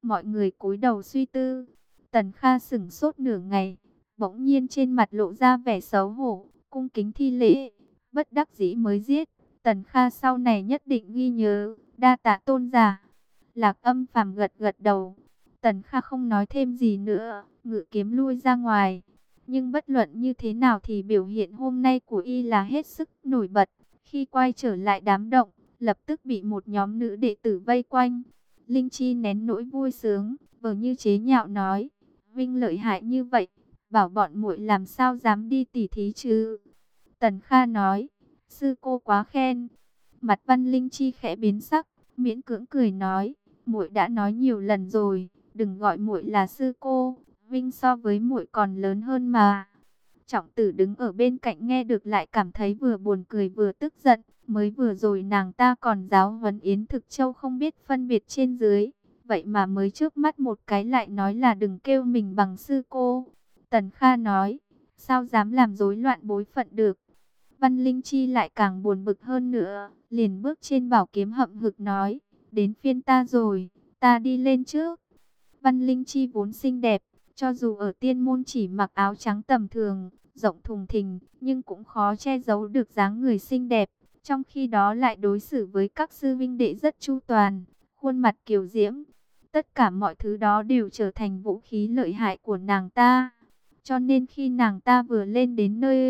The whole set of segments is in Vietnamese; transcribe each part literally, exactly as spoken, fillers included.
Mọi người cúi đầu suy tư. Tần Kha sững sốt nửa ngày, bỗng nhiên trên mặt lộ ra vẻ xấu hổ, cung kính thi lễ, bất đắc dĩ mới giết. Tần Kha sau này nhất định ghi nhớ, đa tạ tôn giả. Lạc Âm Phàm gật gật đầu. Tần Kha không nói thêm gì nữa, ngự kiếm lui ra ngoài. Nhưng bất luận như thế nào thì biểu hiện hôm nay của y là hết sức nổi bật. Khi quay trở lại đám động, lập tức bị một nhóm nữ đệ tử vây quanh. Linh Chi nén nỗi vui sướng, vờ như chế nhạo nói: Vinh lợi hại như vậy, bảo bọn muội làm sao dám đi tỉ thí chứ? Tần Kha nói: sư cô quá khen. Mặt Văn Linh Chi khẽ biến sắc, miễn cưỡng cười nói: muội đã nói nhiều lần rồi, đừng gọi muội là sư cô, Vinh so với muội còn lớn hơn mà. Trọng Tử đứng ở bên cạnh nghe được lại cảm thấy vừa buồn cười vừa tức giận. Mới vừa rồi nàng ta còn giáo huấn Yến Thực Châu không biết phân biệt trên dưới, vậy mà mới trước mắt một cái lại nói là đừng kêu mình bằng sư cô. Tần Kha nói: sao dám làm rối loạn bối phận được? Văn Linh Chi lại càng buồn bực hơn nữa, liền bước trên bảo kiếm hậm hực nói: đến phiên ta rồi, ta đi lên trước. Văn Linh Chi vốn xinh đẹp, cho dù ở tiên môn chỉ mặc áo trắng tầm thường, rộng thùng thình, nhưng cũng khó che giấu được dáng người xinh đẹp. Trong khi đó lại đối xử với các sư vinh đệ rất chu toàn, khuôn mặt kiều diễm. Tất cả mọi thứ đó đều trở thành vũ khí lợi hại của nàng ta. Cho nên khi nàng ta vừa lên đến nơi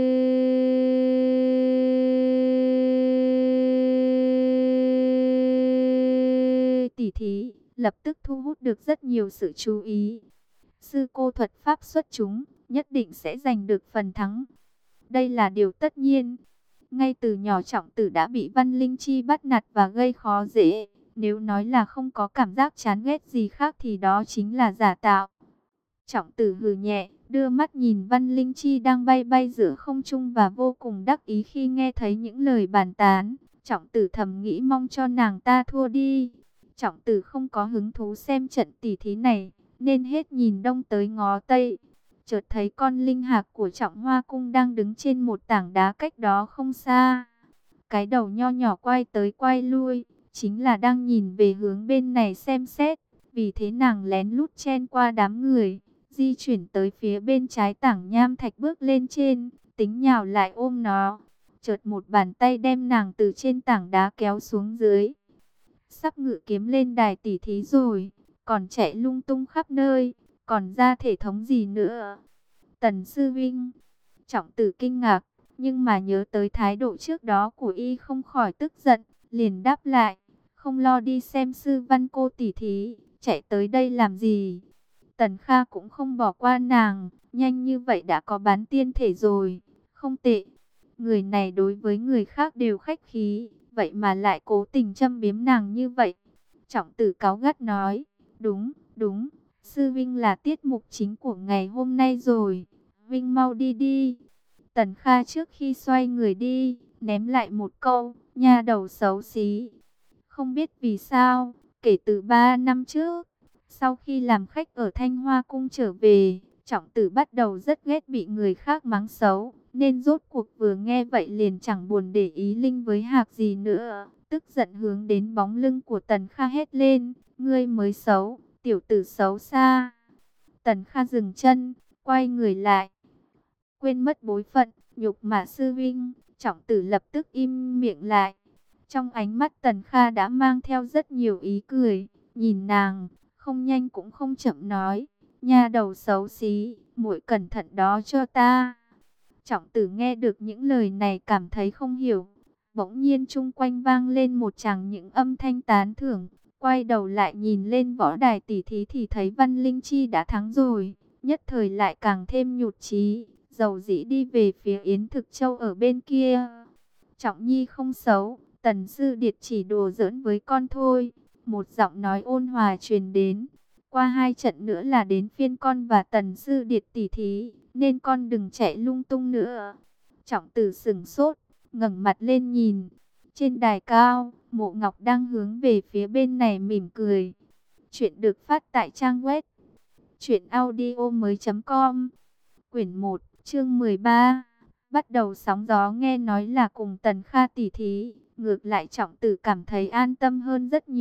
tỉ thí, lập tức thu hút được rất nhiều sự chú ý. Sư cô thuật pháp xuất chúng, nhất định sẽ giành được phần thắng. Đây là điều tất nhiên. Ngay từ nhỏ Trọng Tử đã bị Văn Linh Chi bắt nạt và gây khó dễ. Nếu nói là không có cảm giác chán ghét gì khác thì đó chính là giả tạo. Trọng Tử hừ nhẹ, đưa mắt nhìn Văn Linh Chi đang bay bay giữa không trung và vô cùng đắc ý khi nghe thấy những lời bàn tán. Trọng Tử thầm nghĩ mong cho nàng ta thua đi. Trọng Tử không có hứng thú xem trận tỉ thí này, nên hết nhìn đông tới ngó tây. Chợt thấy con linh hạc của Trọng Hoa Cung đang đứng trên một tảng đá cách đó không xa. Cái đầu nho nhỏ quay tới quay lui, chính là đang nhìn về hướng bên này xem xét. Vì thế nàng lén lút chen qua đám người, di chuyển tới phía bên trái tảng nham thạch bước lên trên, tính nhào lại ôm nó. Chợt một bàn tay đem nàng từ trên tảng đá kéo xuống dưới. Sắp ngự kiếm lên đài tỉ thí rồi, còn chạy lung tung khắp nơi, còn ra thể thống gì nữa? Tần sư vinh. Trọng Tử kinh ngạc, nhưng mà nhớ tới thái độ trước đó của y không khỏi tức giận, liền đáp lại: không lo đi xem sư văn cô tỉ thí, chạy tới đây làm gì? Tần Kha cũng không bỏ qua nàng, nhanh như vậy đã có bán tiên thể rồi, không tệ. Người này đối với người khác đều khách khí, vậy mà lại cố tình châm biếm nàng như vậy. Trọng Tử cáu gắt nói: đúng, đúng, sư vinh là tiết mục chính của ngày hôm nay rồi, Vinh mau đi đi. Tần Kha trước khi xoay người đi, ném lại một câu: nha đầu xấu xí. Không biết vì sao, kể từ ba năm trước, sau khi làm khách ở Thanh Hoa Cung trở về, Trọng Tử bắt đầu rất ghét bị người khác mắng xấu, nên rốt cuộc vừa nghe vậy liền chẳng buồn để ý Linh với Hạc gì nữa, tức giận hướng đến bóng lưng của Tần Kha hét lên: ngươi mới xấu, tiểu tử xấu xa. Tần Kha dừng chân, quay người lại, quên mất bối phận, nhục mạ sư vinh. Trọng Tử lập tức im miệng lại. Trong ánh mắt Tần Kha đã mang theo rất nhiều ý cười, nhìn nàng, không nhanh cũng không chậm nói: nha đầu xấu xí, muội cẩn thận đó cho ta. Trọng Tử nghe được những lời này cảm thấy không hiểu. Bỗng nhiên chung quanh vang lên một tràng những âm thanh tán thưởng. Quay đầu lại nhìn lên võ đài tỉ thí thì thấy Văn Linh Chi đã thắng rồi. Nhất thời lại càng thêm nhụt chí, dầu dĩ đi về phía Yến Thực Châu ở bên kia. Trọng nhi không xấu, Tần sư điệt chỉ đùa giỡn với con thôi. Một giọng nói ôn hòa truyền đến: qua hai trận nữa là đến phiên con và Tần sư điệt tỉ thí, nên con đừng chạy lung tung nữa. Trọng Tử sững sốt, ngẩng mặt lên nhìn. Trên đài cao, Mộ Ngọc đang hướng về phía bên này mỉm cười. Chuyện được phát tại trang web truyện audio mới chấm com. Quyển một, chương mười ba. Bắt đầu sóng gió. Nghe nói là cùng Tần Kha tỉ thí, ngược lại Trọng Tử cảm thấy an tâm hơn rất nhiều.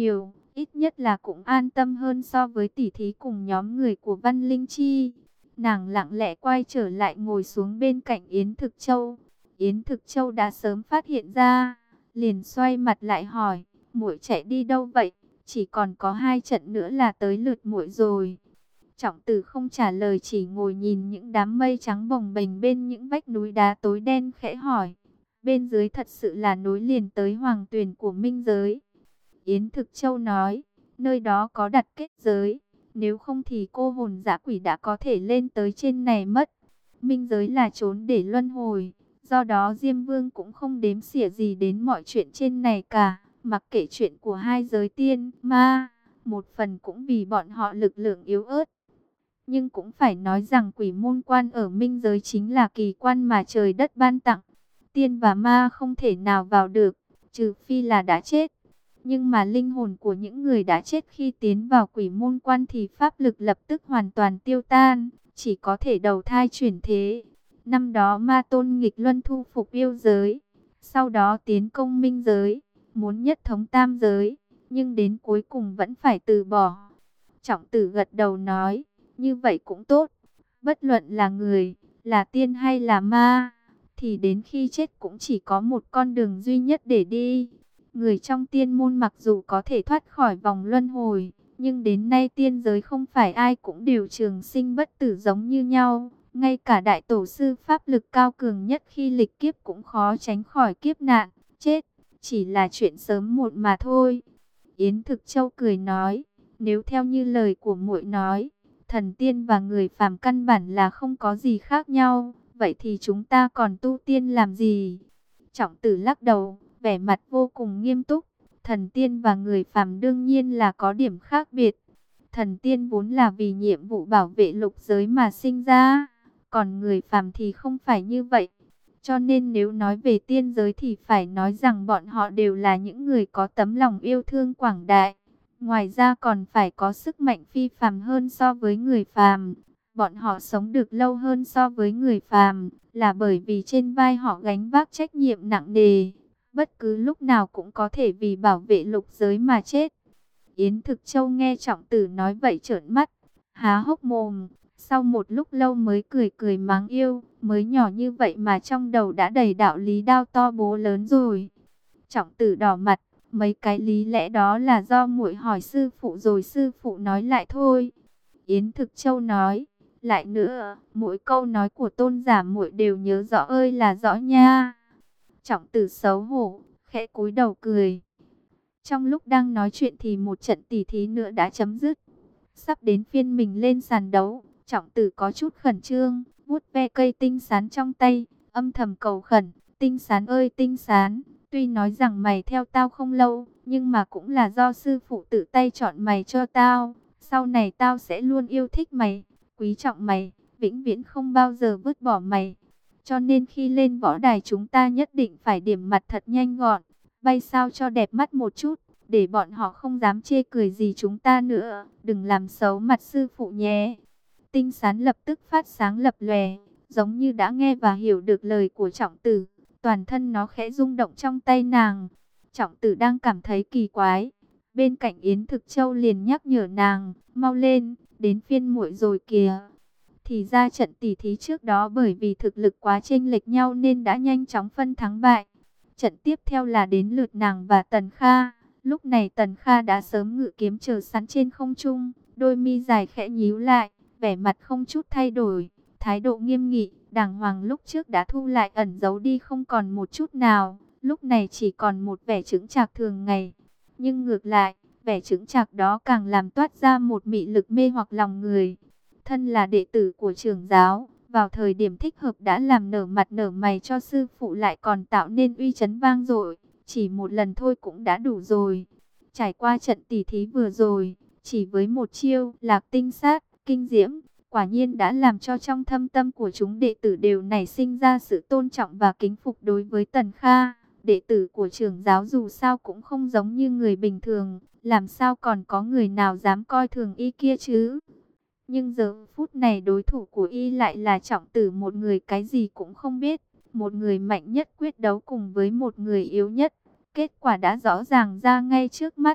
ít nhất là cũng an tâm hơn so với tỉ thí cùng nhóm người của Văn Linh Chi. Nàng lặng lẽ quay trở lại ngồi xuống bên cạnh Yến Thực Châu. Yến Thực Châu đã sớm phát hiện ra, liền xoay mặt lại hỏi, muội chạy đi đâu vậy? Chỉ còn có hai trận nữa là tới lượt muội rồi. Trọng Tử không trả lời, chỉ ngồi nhìn những đám mây trắng bồng bềnh bên những vách núi đá tối đen, khẽ hỏi, bên dưới thật sự là nối liền tới hoàng tuyền của minh giới? Yến Thực Châu nói, nơi đó có đặt kết giới, nếu không thì cô hồn dã quỷ đã có thể lên tới trên này mất. Minh giới là trốn để luân hồi, do đó Diêm Vương cũng không đếm xỉa gì đến mọi chuyện trên này cả, mặc kệ chuyện của hai giới tiên, ma, một phần cũng vì bọn họ lực lượng yếu ớt. Nhưng cũng phải nói rằng quỷ môn quan ở minh giới chính là kỳ quan mà trời đất ban tặng. Tiên và ma không thể nào vào được, trừ phi là đã chết. Nhưng mà linh hồn của những người đã chết khi tiến vào quỷ môn quan thì pháp lực lập tức hoàn toàn tiêu tan, chỉ có thể đầu thai chuyển thế. Năm đó Ma Tôn nghịch luân thu phục yêu giới, sau đó tiến công minh giới, muốn nhất thống tam giới, nhưng đến cuối cùng vẫn phải từ bỏ. Trọng Tử gật đầu nói, như vậy cũng tốt. Bất luận là người, là tiên hay là ma, thì đến khi chết cũng chỉ có một con đường duy nhất để đi. Người trong tiên môn mặc dù có thể thoát khỏi vòng luân hồi, nhưng đến nay tiên giới không phải ai cũng đều trường sinh bất tử giống như nhau. Ngay cả đại tổ sư pháp lực cao cường nhất khi lịch kiếp cũng khó tránh khỏi kiếp nạn, chết, chỉ là chuyện sớm muộn mà thôi. Yến Thực Châu cười nói, nếu theo như lời của muội nói, thần tiên và người phàm căn bản là không có gì khác nhau, vậy thì chúng ta còn tu tiên làm gì? Trọng Tử lắc đầu, vẻ mặt vô cùng nghiêm túc. Thần tiên và người phàm đương nhiên là có điểm khác biệt. Thần tiên vốn là vì nhiệm vụ bảo vệ lục giới mà sinh ra, còn người phàm thì không phải như vậy. Cho nên nếu nói về tiên giới thì phải nói rằng bọn họ đều là những người có tấm lòng yêu thương quảng đại. Ngoài ra còn phải có sức mạnh phi phàm hơn so với người phàm. Bọn họ sống được lâu hơn so với người phàm là bởi vì trên vai họ gánh vác trách nhiệm nặng nề. Bất cứ lúc nào cũng có thể vì bảo vệ lục giới mà chết. Yến Thực Châu nghe Trọng Tử nói vậy trợn mắt, há hốc mồm. Sau một lúc lâu mới cười cười mắng yêu, mới nhỏ như vậy mà trong đầu đã đầy đạo lý đao to bố lớn rồi. Trọng Tử đỏ mặt, mấy cái lý lẽ đó là do muội hỏi sư phụ rồi sư phụ nói lại thôi. Yến Thực Châu nói, lại nữa, mỗi câu nói của tôn giả muội đều nhớ rõ ơi là rõ nha. Trọng Tử xấu hổ, khẽ cúi đầu cười. Trong lúc đang nói chuyện thì một trận tỉ thí nữa đã chấm dứt. Sắp đến phiên mình lên sàn đấu, Trọng Tử có chút khẩn trương, vuốt ve cây tinh sán trong tay, âm thầm cầu khẩn, tinh sán ơi tinh sán, tuy nói rằng mày theo tao không lâu, nhưng mà cũng là do sư phụ tự tay chọn mày cho tao. Sau này tao sẽ luôn yêu thích mày, quý trọng mày, vĩnh viễn không bao giờ vứt bỏ mày. Cho nên khi lên võ đài chúng ta nhất định phải điểm mặt thật nhanh gọn, bay sao cho đẹp mắt một chút, để bọn họ không dám chê cười gì chúng ta nữa, đừng làm xấu mặt sư phụ nhé. Tinh sán lập tức phát sáng lập lòe, giống như đã nghe và hiểu được lời của Trọng Tử, toàn thân nó khẽ rung động trong tay nàng. Trọng Tử đang cảm thấy kỳ quái, bên cạnh Yến Thực Châu liền nhắc nhở nàng, mau lên, đến phiên muội rồi kìa. Thì ra trận tỉ thí trước đó bởi vì thực lực quá chênh lệch nhau nên đã nhanh chóng phân thắng bại. Trận tiếp theo là đến lượt nàng và Tần Kha. Lúc này Tần Kha đã sớm ngự kiếm chờ sẵn trên không trung, đôi mi dài khẽ nhíu lại, vẻ mặt không chút thay đổi, thái độ nghiêm nghị, đàng hoàng lúc trước đã thu lại ẩn giấu đi không còn một chút nào, lúc này chỉ còn một vẻ chững chạc thường ngày. Nhưng ngược lại, vẻ chững chạc đó càng làm toát ra một mị lực mê hoặc lòng người. Thân là đệ tử của trưởng giáo, vào thời điểm thích hợp đã làm nở mặt nở mày cho sư phụ, lại còn tạo nên uy chấn vang dội, chỉ một lần thôi cũng đã đủ rồi. Trải qua trận tỉ thí vừa rồi, chỉ với một chiêu Lạc Tinh Sát, kinh diễm, quả nhiên đã làm cho trong thâm tâm của chúng đệ tử đều nảy sinh ra sự tôn trọng và kính phục đối với Tần Kha. Đệ tử của trưởng giáo dù sao cũng không giống như người bình thường, làm sao còn có người nào dám coi thường y kia chứ? Nhưng giờ phút này đối thủ của y lại là Trọng Tử, một người cái gì cũng không biết, một người mạnh nhất quyết đấu cùng với một người yếu nhất. Kết quả đã rõ ràng ra ngay trước mắt.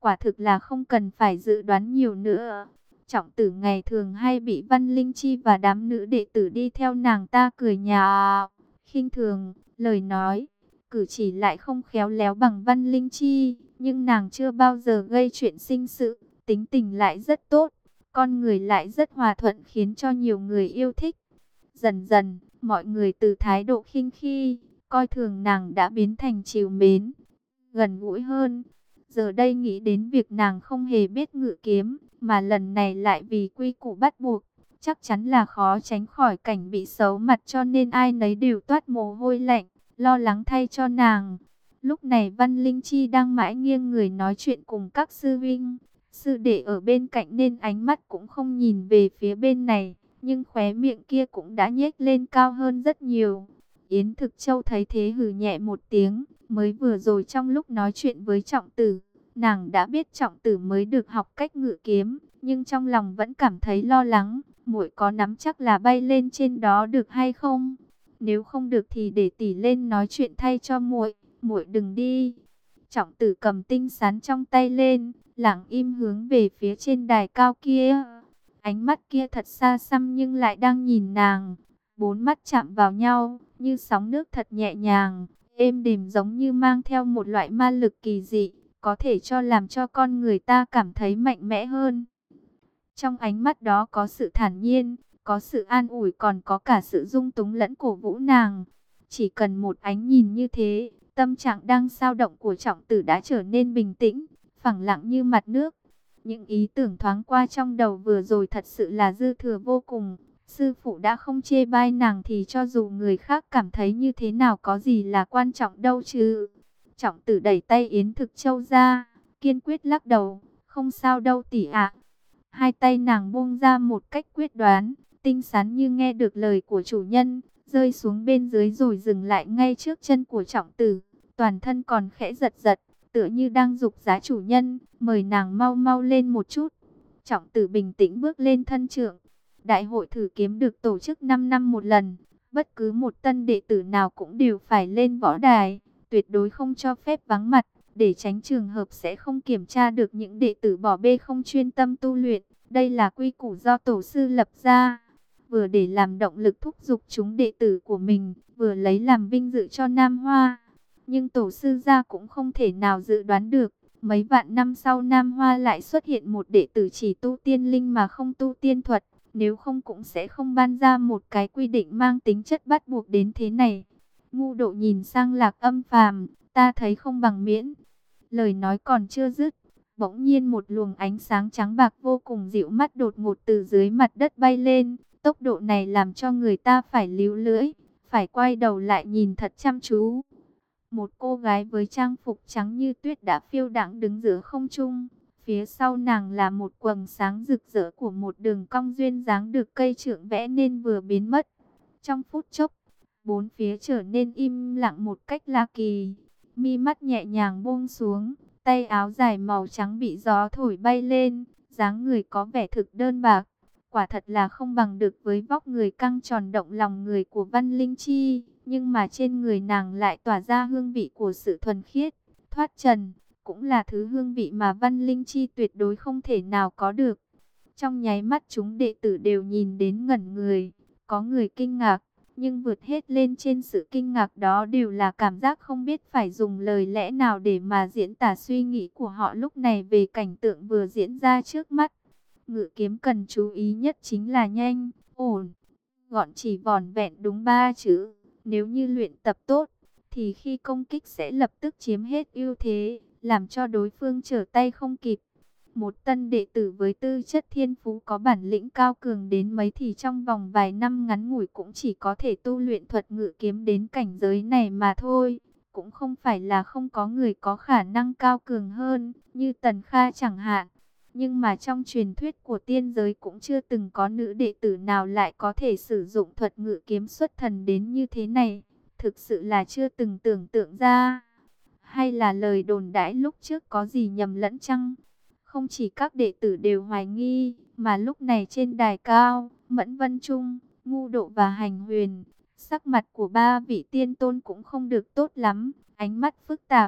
quả thực là không cần phải dự đoán nhiều nữa. Trọng tử ngày thường hay bị Văn Linh Chi và đám nữ đệ tử đi theo nàng ta cười nhạo, khinh thường, lời nói, cử chỉ lại không khéo léo bằng Văn Linh Chi, nhưng nàng chưa bao giờ gây chuyện sinh sự, tính tình lại rất tốt, con người lại rất hòa thuận khiến cho nhiều người yêu thích. Dần dần, mọi người từ thái độ khinh khi, coi thường nàng đã biến thành trìu mến, gần gũi hơn. Giờ đây nghĩ đến việc nàng không hề biết ngự kiếm, mà lần này lại vì quy củ bắt buộc, chắc chắn là khó tránh khỏi cảnh bị xấu mặt, cho nên ai nấy đều toát mồ hôi lạnh, lo lắng thay cho nàng. Lúc này Văn Linh Chi đang mãi nghiêng người nói chuyện cùng các sư huynh, sư đệ ở bên cạnh nên ánh mắt cũng không nhìn về phía bên này, nhưng khóe miệng kia cũng đã nhếch lên cao hơn rất nhiều. Yến Thực Châu thấy thế hừ nhẹ một tiếng, mới vừa rồi trong lúc nói chuyện với Trọng Tử, nàng đã biết Trọng Tử mới được học cách ngự kiếm, nhưng trong lòng vẫn cảm thấy lo lắng, muội có nắm chắc là bay lên trên đó được hay không? Nếu không được thì để tỷ lên nói chuyện thay cho muội, muội đừng đi. Trọng Tử cầm tinh sán trong tay lên, lặng im hướng về phía trên đài cao kia. Ánh mắt kia thật xa xăm nhưng lại đang nhìn nàng. Bốn mắt chạm vào nhau, như sóng nước thật nhẹ nhàng, êm đềm, giống như mang theo một loại ma lực kỳ dị, có thể cho làm cho con người ta cảm thấy mạnh mẽ hơn. Trong ánh mắt đó có sự thản nhiên, có sự an ủi, còn có cả sự dung túng lẫn cổ vũ nàng. Chỉ cần một ánh nhìn như thế, tâm trạng đang dao động của Trọng Tử đã trở nên bình tĩnh, phẳng lặng như mặt nước. Những ý tưởng thoáng qua trong đầu vừa rồi thật sự là dư thừa vô cùng. Sư phụ đã không chê bai nàng thì cho dù người khác cảm thấy như thế nào có gì là quan trọng đâu chứ. Trọng Tử đẩy tay Yến Thực Châu ra, kiên quyết lắc đầu, không sao đâu tỷ ạ. Hai tay nàng buông ra một cách quyết đoán, tinh sán như nghe được lời của chủ nhân, rơi xuống bên dưới rồi dừng lại ngay trước chân của Trọng Tử. Toàn thân còn khẽ giật giật, tựa như đang giục giá chủ nhân, mời nàng mau mau lên một chút. Trọng Tử bình tĩnh bước lên thân trượng. Đại hội thử kiếm được tổ chức năm năm một lần, bất cứ một tân đệ tử nào cũng đều phải lên võ đài, tuyệt đối không cho phép vắng mặt, để tránh trường hợp sẽ không kiểm tra được những đệ tử bỏ bê không chuyên tâm tu luyện. Đây là quy củ do tổ sư lập ra, vừa để làm động lực thúc giục chúng đệ tử của mình, vừa lấy làm vinh dự cho Nam Hoa. Nhưng tổ sư gia cũng không thể nào dự đoán được, mấy vạn năm sau Nam Hoa lại xuất hiện một đệ tử chỉ tu tiên linh mà không tu tiên thuật. Nếu không cũng sẽ không ban ra một cái quy định mang tính chất bắt buộc đến thế này. Ngu Độ nhìn sang Lạc Âm Phàm, ta thấy không bằng miễn. Lời nói còn chưa dứt, bỗng nhiên một luồng ánh sáng trắng bạc vô cùng dịu mắt đột ngột từ dưới mặt đất bay lên. Tốc độ này làm cho người ta phải líu lưỡi, phải quay đầu lại nhìn thật chăm chú. Một cô gái với trang phục trắng như tuyết đã phiêu đãng đứng giữa không trung. Phía sau nàng là một quầng sáng rực rỡ của một đường cong duyên dáng được cây trượng vẽ nên vừa biến mất. Trong phút chốc, bốn phía trở nên im lặng một cách lạ kỳ. Mi mắt nhẹ nhàng buông xuống, tay áo dài màu trắng bị gió thổi bay lên, dáng người có vẻ thực đơn bạc. Quả thật là không bằng được với vóc người căng tròn động lòng người của Văn Linh Chi, nhưng mà trên người nàng lại tỏa ra hương vị của sự thuần khiết, thoát trần. Cũng là thứ hương vị mà Văn Linh Chi tuyệt đối không thể nào có được. Trong nháy mắt chúng đệ tử đều nhìn đến ngẩn người, có người kinh ngạc, nhưng vượt hết lên trên sự kinh ngạc đó đều là cảm giác không biết phải dùng lời lẽ nào để mà diễn tả suy nghĩ của họ lúc này về cảnh tượng vừa diễn ra trước mắt. Ngự kiếm cần chú ý nhất chính là nhanh, ổn, gọn, chỉ vỏn vẹn đúng ba chữ. Nếu như luyện tập tốt, thì khi công kích sẽ lập tức chiếm hết ưu thế, làm cho đối phương trở tay không kịp. Một tân đệ tử với tư chất thiên phú có bản lĩnh cao cường đến mấy thì trong vòng vài năm ngắn ngủi cũng chỉ có thể tu luyện thuật ngự kiếm đến cảnh giới này mà thôi. Cũng không phải là không có người có khả năng cao cường hơn, như Tần Kha chẳng hạn. Nhưng mà trong truyền thuyết của tiên giới cũng chưa từng có nữ đệ tử nào lại có thể sử dụng thuật ngự kiếm xuất thần đến như thế này. Thực sự là chưa từng tưởng tượng ra. Hay là lời đồn đãi lúc trước có gì nhầm lẫn chăng? Không chỉ các đệ tử đều hoài nghi, mà lúc này trên đài cao, Mẫn Vân Trung, Ngu Độ và Hành Huyền, sắc mặt của ba vị tiên tôn cũng không được tốt lắm, ánh mắt phức tạp.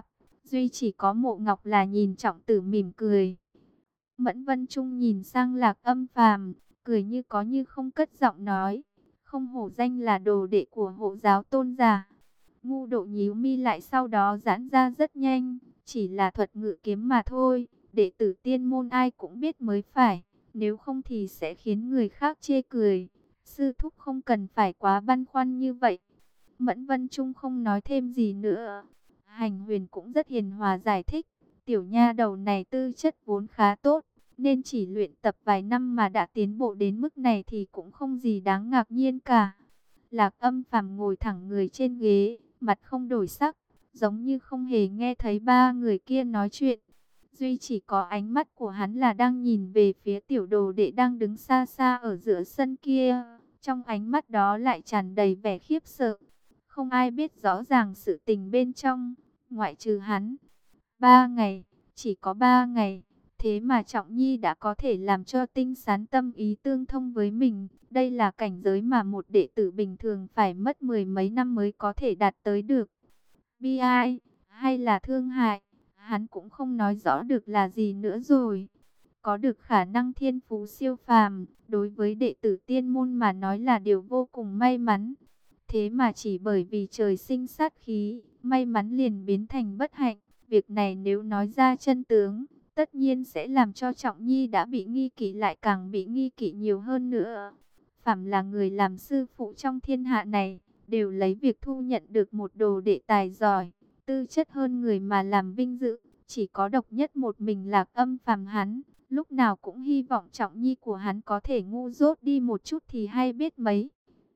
Duy chỉ có Mộ Ngọc là nhìn Trọng Tử mỉm cười. Mẫn Vân Trung nhìn sang Lạc Âm Phàm, cười như có như không, cất giọng nói: không hổ danh là đồ đệ của Hộ giáo tôn giả. Ngu Độ nhíu mi lại, sau đó giãn ra rất nhanh: chỉ là thuật ngự kiếm mà thôi, đệ tử tiên môn ai cũng biết mới phải, nếu không thì sẽ khiến người khác chê cười. Sư thúc không cần phải quá băn khoăn như vậy. Mẫn Vân Trung không nói thêm gì nữa. Hành Huyền cũng rất hiền hòa giải thích: tiểu nha đầu này tư chất vốn khá tốt, nên chỉ luyện tập vài năm mà đã tiến bộ đến mức này thì cũng không gì đáng ngạc nhiên cả. Lạc Âm Phàm ngồi thẳng người trên ghế, mặt không đổi sắc, giống như không hề nghe thấy ba người kia nói chuyện. Duy chỉ có ánh mắt của hắn là đang nhìn về phía tiểu đồ đệ đang đứng xa xa ở giữa sân kia. Trong ánh mắt đó lại tràn đầy vẻ khiếp sợ. Không ai biết rõ ràng sự tình bên trong, ngoại trừ hắn. Ba ngày, chỉ có ba ngày, thế mà Trọng Nhi đã có thể làm cho Tinh Sán tâm ý tương thông với mình. Đây là cảnh giới mà một đệ tử bình thường phải mất mười mấy năm mới có thể đạt tới được. Bi ai, hay là thương hại, hắn cũng không nói rõ được là gì nữa rồi. Có được khả năng thiên phú siêu phàm, đối với đệ tử tiên môn mà nói là điều vô cùng may mắn. Thế mà chỉ bởi vì trời sinh sát khí, may mắn liền biến thành bất hạnh. Việc này nếu nói ra chân tướng, tất nhiên sẽ làm cho Trọng Nhi đã bị nghi kỵ lại càng bị nghi kỵ nhiều hơn nữa. Phàm là người làm sư phụ trong thiên hạ này, đều lấy việc thu nhận được một đồ đệ tài giỏi, tư chất hơn người mà làm vinh dự. Chỉ có độc nhất một mình Lạc Âm Phàm hắn, lúc nào cũng hy vọng Trọng Nhi của hắn có thể ngu dốt đi một chút thì hay biết mấy.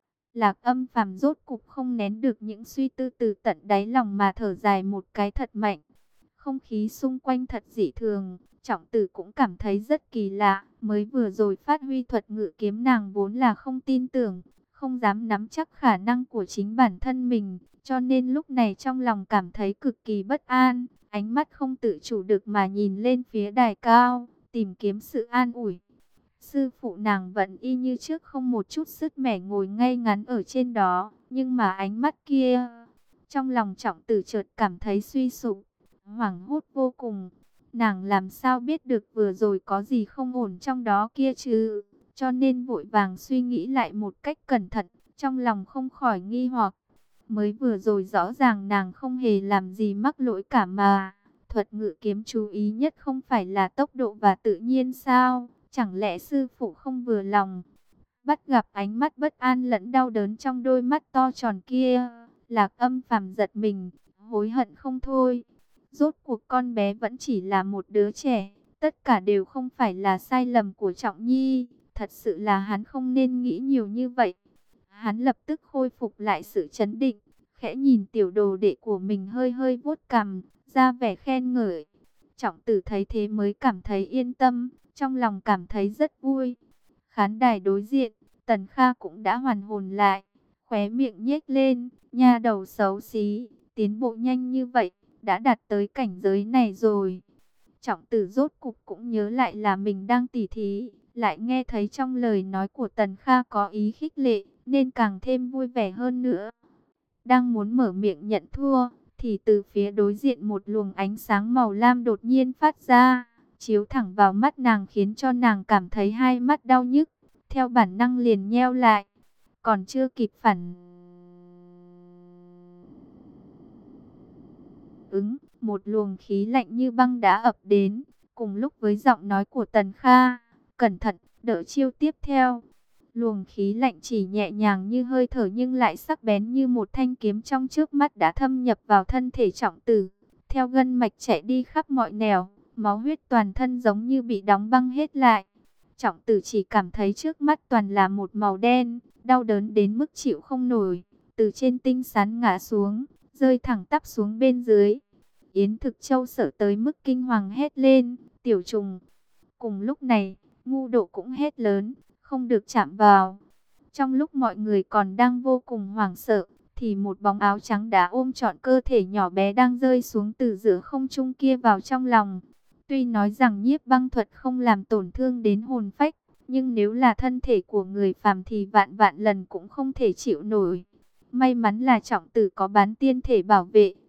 Lạc Âm Phàm rốt cục không nén được những suy tư từ tận đáy lòng mà thở dài một cái thật mạnh. Không khí xung quanh thật dị thường, Trọng Tử cũng cảm thấy rất kỳ lạ. Mới vừa rồi phát huy thuật ngự kiếm, nàng vốn là không tin tưởng, không dám nắm chắc khả năng của chính bản thân mình, cho nên lúc này trong lòng cảm thấy cực kỳ bất an, ánh mắt không tự chủ được mà nhìn lên phía đài cao, tìm kiếm sự an ủi. Sư phụ nàng vẫn y như trước, không một chút sức mẻ, ngồi ngay ngắn ở trên đó, nhưng mà ánh mắt kia, trong lòng Trọng Tử chợt cảm thấy suy sụp, hoảng hốt vô cùng. Nàng làm sao biết được vừa rồi có gì không ổn trong đó kia chứ? Cho nên vội vàng suy nghĩ lại một cách cẩn thận, trong lòng không khỏi nghi hoặc. Mới vừa rồi rõ ràng nàng không hề làm gì mắc lỗi cả mà. Thuật ngự kiếm chú ý nhất không phải là tốc độ và tự nhiên sao? Chẳng lẽ sư phụ không vừa lòng? Bắt gặp ánh mắt bất an lẫn đau đớn trong đôi mắt to tròn kia, Lạc Âm Phàm giật mình, hối hận không thôi. Rốt cuộc con bé vẫn chỉ là một đứa trẻ, tất cả đều không phải là sai lầm của Trọng Nhi, thật sự là hắn không nên nghĩ nhiều như vậy. Hắn lập tức khôi phục lại sự trấn định, khẽ nhìn tiểu đồ đệ của mình, hơi hơi vuốt cằm, ra vẻ khen ngợi. Trọng Tử thấy thế mới cảm thấy yên tâm, trong lòng cảm thấy rất vui. Khán đài đối diện, Tần Kha cũng đã hoàn hồn lại, khóe miệng nhếch lên, nha đầu xấu xí, tiến bộ nhanh như vậy, đã đạt tới cảnh giới này rồi. Trọng Tử rốt cục cũng nhớ lại là mình đang tỉ thí, lại nghe thấy trong lời nói của Tần Kha có ý khích lệ, nên càng thêm vui vẻ hơn nữa. Đang muốn mở miệng nhận thua, thì từ phía đối diện một luồng ánh sáng màu lam đột nhiên phát ra, chiếu thẳng vào mắt nàng, khiến cho nàng cảm thấy hai mắt đau nhức, theo bản năng liền nheo lại. Còn chưa kịp phản ứng, một luồng khí lạnh như băng đã ập đến, cùng lúc với giọng nói của Tần Kha: cẩn thận, đỡ chiêu tiếp theo. Luồng khí lạnh chỉ nhẹ nhàng như hơi thở, nhưng lại sắc bén như một thanh kiếm, trong trước mắt đã thâm nhập vào thân thể Trọng Tử, theo gân mạch chạy đi khắp mọi nẻo, máu huyết toàn thân giống như bị đóng băng hết lại. Trọng Tử chỉ cảm thấy trước mắt toàn là một màu đen, đau đớn đến mức chịu không nổi, từ trên tinh sán ngã xuống, rơi thẳng tắp xuống bên dưới. Yến Thực Châu sợ tới mức kinh hoàng hét lên: tiểu trùng! Cùng lúc này, Ngu Độ cũng hét lớn: không được chạm vào. Trong lúc mọi người còn đang vô cùng hoảng sợ, thì một bóng áo trắng đã ôm trọn cơ thể nhỏ bé đang rơi xuống từ giữa không trung kia vào trong lòng. Tuy nói rằng nhiếp băng thuật không làm tổn thương đến hồn phách, nhưng nếu là thân thể của người phàm thì vạn vạn lần cũng không thể chịu nổi. May mắn là Trọng Tử có bán tiên thể bảo vệ,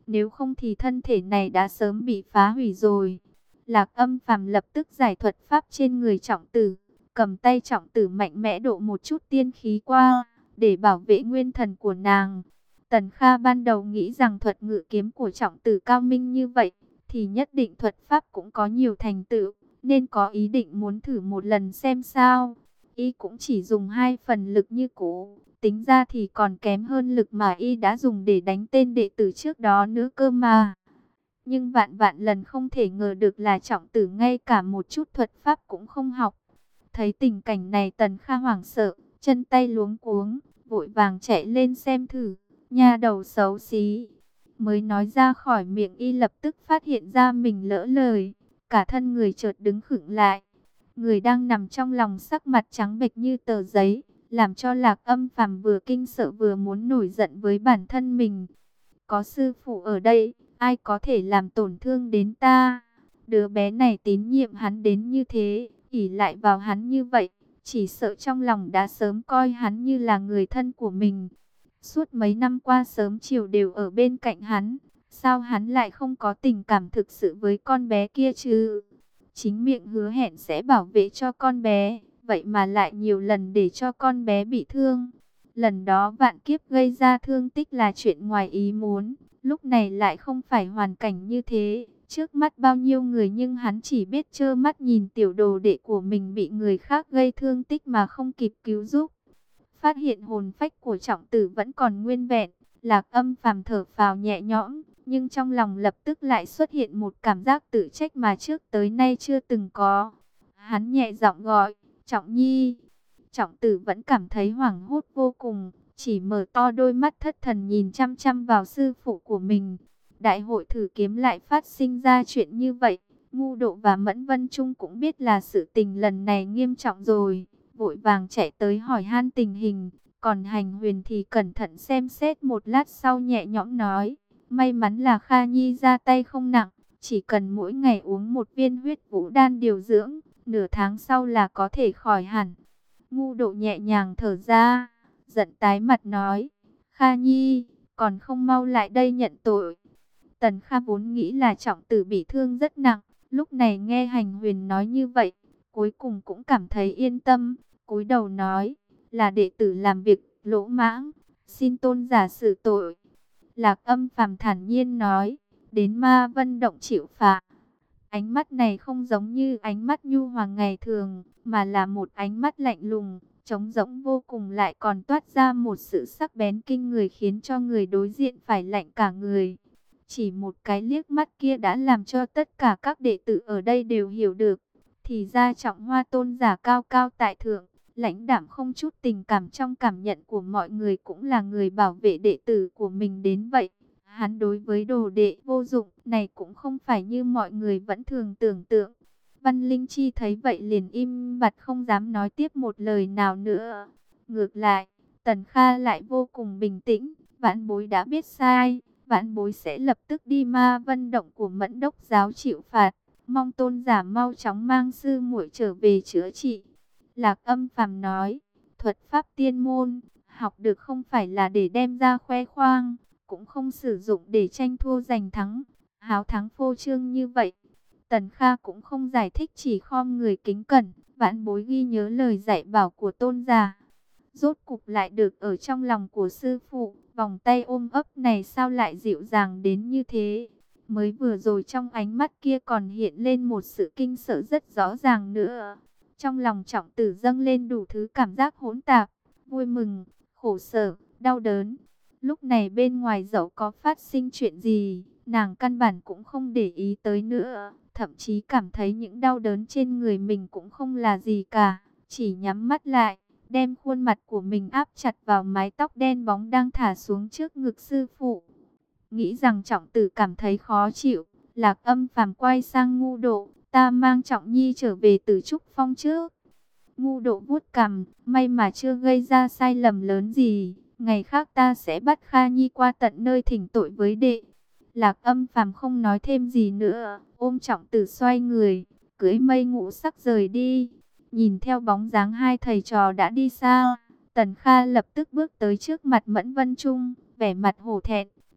nếu không thì thân thể này đã sớm bị phá hủy rồi. Lạc Âm Phàm lập tức giải thuật pháp trên người Trọng Tử, cầm tay Trọng Tử mạnh mẽ độ một chút tiên khí qua, để bảo vệ nguyên thần của nàng. Tần Kha ban đầu nghĩ rằng thuật ngự kiếm của Trọng Tử cao minh như vậy, thì nhất định thuật pháp cũng có nhiều thành tựu, nên có ý định muốn thử một lần xem sao. Y cũng chỉ dùng hai phần lực như cũ, tính ra thì còn kém hơn lực mà Y đã dùng để đánh tên đệ tử trước đó nữa cơ mà. Nhưng vạn vạn lần không thể ngờ được là Trọng Tử ngay cả một chút thuật pháp cũng không học. Thấy tình cảnh này Tần Kha hoảng sợ, chân tay luống cuống, vội vàng chạy lên xem thử. Nha đầu xấu xí, mới nói ra khỏi miệng Y lập tức phát hiện ra mình lỡ lời, cả thân người chợt đứng khựng lại. Người đang nằm trong lòng sắc mặt trắng bệch như tờ giấy, làm cho Lạc Âm Phàm vừa kinh sợ vừa muốn nổi giận với bản thân mình. Có sư phụ ở đây, ai có thể làm tổn thương đến ta? Đứa bé này tín nhiệm hắn đến như thế, ỷ lại vào hắn như vậy, chỉ sợ trong lòng đã sớm coi hắn như là người thân của mình. Suốt mấy năm qua sớm chiều đều ở bên cạnh hắn, sao hắn lại không có tình cảm thực sự với con bé kia chứ? Chính miệng hứa hẹn sẽ bảo vệ cho con bé, vậy mà lại nhiều lần để cho con bé bị thương. Lần đó vạn kiếp gây ra thương tích là chuyện ngoài ý muốn, lúc này lại không phải hoàn cảnh như thế. Trước mắt bao nhiêu người nhưng hắn chỉ biết trơ mắt nhìn tiểu đồ đệ của mình bị người khác gây thương tích mà không kịp cứu giúp. Phát hiện hồn phách của Trọng Tử vẫn còn nguyên vẹn, Lạc Âm Phàm thở phào nhẹ nhõm, nhưng trong lòng lập tức lại xuất hiện một cảm giác tự trách mà trước tới nay chưa từng có. Hắn nhẹ giọng gọi, Trọng Nhi. Trọng Tử vẫn cảm thấy hoảng hốt vô cùng, chỉ mở to đôi mắt thất thần nhìn chăm chăm vào sư phụ của mình. Đại hội thử kiếm lại phát sinh ra chuyện như vậy, Ngu Độ và Mẫn Vân Trung cũng biết là sự tình lần này nghiêm trọng rồi, vội vàng chạy tới hỏi han tình hình. Còn Hành Huyền thì cẩn thận xem xét một lát sau nhẹ nhõm nói, may mắn là Kha Nhi ra tay không nặng, chỉ cần mỗi ngày uống một viên huyết vũ đan điều dưỡng, nửa tháng sau là có thể khỏi hẳn. Ngu Độ nhẹ nhàng thở ra, giận tái mặt nói, Kha Nhi, còn không mau lại đây nhận tội. Tần Kha vốn nghĩ là Trọng Tử bị thương rất nặng, lúc này nghe Hành Huyền nói như vậy, cuối cùng cũng cảm thấy yên tâm, cúi đầu nói, là đệ tử làm việc lỗ mãng, xin tôn giả xử tội. Lạc Âm Phàm thản nhiên nói, đến Ma Vân Động chịu phạt. Ánh mắt này không giống như ánh mắt nhu hòa ngày thường, mà là một ánh mắt lạnh lùng, trống rỗng vô cùng, lại còn toát ra một sự sắc bén kinh người khiến cho người đối diện phải lạnh cả người. Chỉ một cái liếc mắt kia đã làm cho tất cả các đệ tử ở đây đều hiểu được, thì ra Trọng Hoa tôn giả cao cao tại thượng, lãnh đạm không chút tình cảm trong cảm nhận của mọi người, cũng là người bảo vệ đệ tử của mình đến vậy. Hắn đối với đồ đệ vô dụng này cũng không phải như mọi người vẫn thường tưởng tượng. Văn Linh Chi thấy vậy liền im bặt không dám nói tiếp một lời nào nữa. Ngược lại, Tần Kha lại vô cùng bình tĩnh, vãn bối đã biết sai, vãn bối sẽ lập tức đi Ma Vân Động của Mẫn Đốc giáo chịu phạt, mong tôn giả mau chóng mang sư muội trở về chữa trị. Lạc Âm Phàm nói, thuật pháp tiên môn, học được không phải là để đem ra khoe khoang, cũng không sử dụng để tranh thua giành thắng, háo thắng phô trương như vậy. Tần Kha cũng không giải thích, chỉ khom người kính cẩn, vãn bối ghi nhớ lời dạy bảo của tôn giả. Rốt cục lại được ở trong lòng của sư phụ, vòng tay ôm ấp này sao lại dịu dàng đến như thế. Mới vừa rồi trong ánh mắt kia còn hiện lên một sự kinh sợ rất rõ ràng nữa. Trong lòng Trọng Tử dâng lên đủ thứ cảm giác hỗn tạp, vui mừng, khổ sở, đau đớn. Lúc này bên ngoài dẫu có phát sinh chuyện gì, nàng căn bản cũng không để ý tới nữa. Thậm chí cảm thấy những đau đớn trên người mình cũng không là gì cả. Chỉ nhắm mắt lại, đem khuôn mặt của mình áp chặt vào mái tóc đen bóng đang thả xuống trước ngực sư phụ. Nghĩ rằng Trọng Tử cảm thấy khó chịu, Lạc Âm Phàm quay sang Ngu Độ, ta mang Trọng Nhi trở về Tử Trúc Phong trước. Ngu Độ vuốt cằm, may mà chưa gây ra sai lầm lớn gì, ngày khác ta sẽ bắt Kha Nhi qua tận nơi thỉnh tội với đệ. Lạc Âm Phàm không nói thêm gì nữa, ôm Trọng Tử xoay người, cưỡi mây ngũ sắc rời đi. Nhìn theo bóng dáng hai thầy trò đã đi xa, Tần Kha lập tức bước tới trước mặt Mẫn Vân Trung, vẻ mặt hổ thẹn,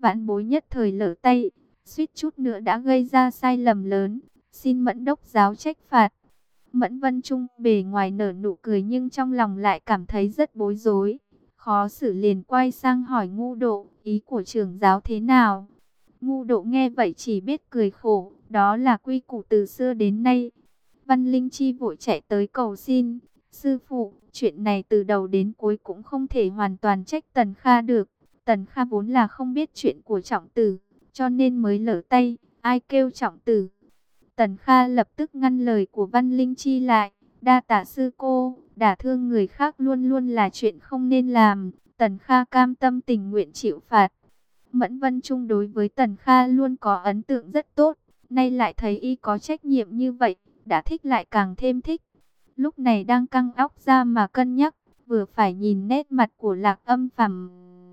Vãn bối nhất thời lỡ tay, suýt chút nữa đã gây ra sai lầm lớn, xin Mẫn đốc giáo trách phạt. Mẫn Vân Trung bề ngoài nở nụ cười nhưng trong lòng lại cảm thấy rất bối rối. Khó xử liền quay sang hỏi Ngu Độ, ý của trưởng giáo thế nào? Ngu Độ nghe vậy chỉ biết cười khổ, đó là quy củ từ xưa đến nay. Văn Linh Chi vội chạy tới cầu xin, sư phụ, chuyện này từ đầu đến cuối cũng không thể hoàn toàn trách Tần Kha được. Tần Kha vốn là không biết chuyện của trọng tử, cho nên mới lỡ tay, ai kêu trọng tử. Tần Kha lập tức ngăn lời của Văn Linh Chi lại, đa tạ sư cô, đả thương người khác luôn luôn là chuyện không nên làm. Tần Kha cam tâm tình nguyện chịu phạt. Mẫn Vân Trung đối với Tần Kha luôn có ấn tượng rất tốt, nay lại thấy y có trách nhiệm như vậy, đã thích lại càng thêm thích. Lúc này đang căng óc ra mà cân nhắc, vừa phải nhìn nét mặt của Lạc Âm Phàm